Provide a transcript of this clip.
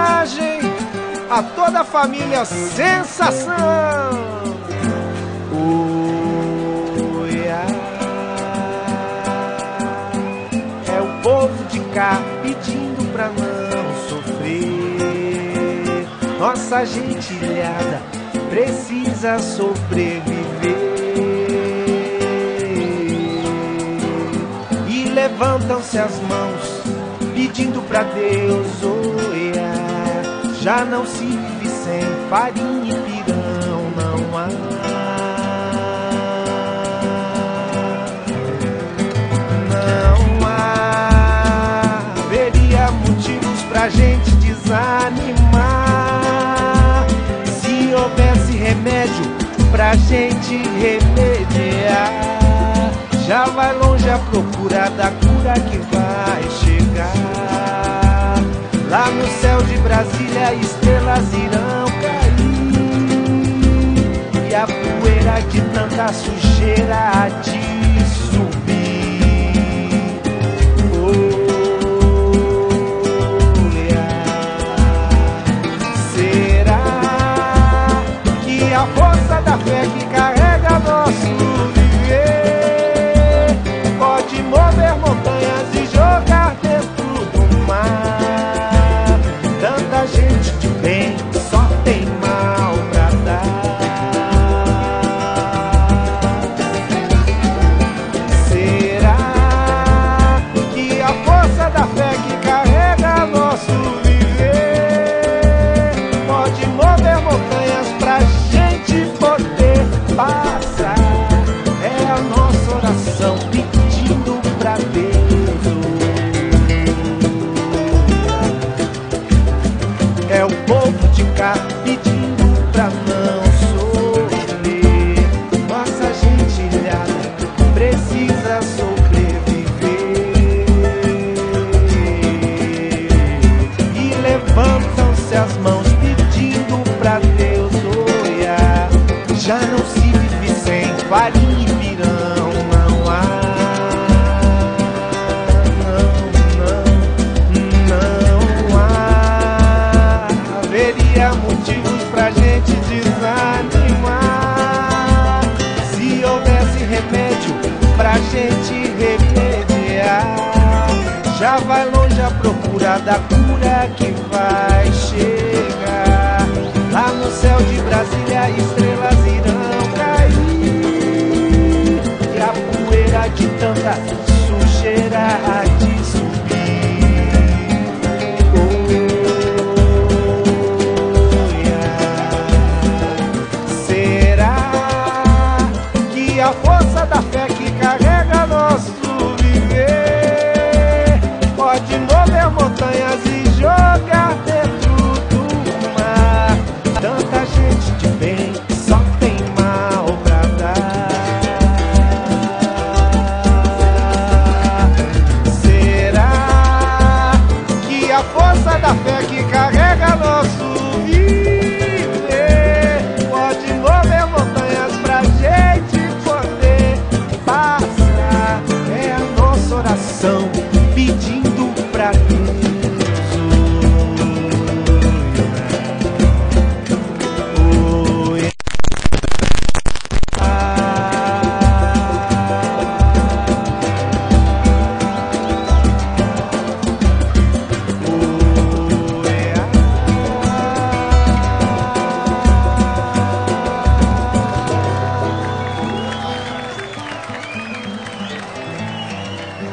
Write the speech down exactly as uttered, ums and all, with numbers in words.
homenagem a toda a família Sensação. Oh, yeah. É o povo de cá pedindo pra não sofrer. Nossa gentilhada precisa sobreviver. E levantam-se as mãos pedindo pra Deus, oh, yeah. Já não se vive sem farinha e pirão, não há. Não há, haveria motivos pra gente desanimar. Se houvesse remédio pra gente remediar. Já vai longe a procura da cura que vai chegar. Lá no céu de Brasília estrelas irão cair. E a poeira de tanta sujeira há de subir. Oh, yeah. Será que a força da fé que carrega nosso mover montanhas e jogar dentro do mar? Tanta gente de bem só tem mal pra dar. Será que a força da fé que carrega nosso viver pode mover montanhas pra gente poder passar? É a nossa oração pedindo pra Deus. É o povo de cá pedindo pra não sofrer. Nossa gentilhada precisa sobreviver. E levantam-se as mãos pedindo pra Deus, oh, yeah. Já não se vive sem farinha e pirão, não há. Motivos pra gente desanimar. Se houvesse remédio pra gente remediar. Já vai longe a procura da cura que vai chegar. Lá no céu de Brasília estrelas irão cair. E a poeira de tanta sujeira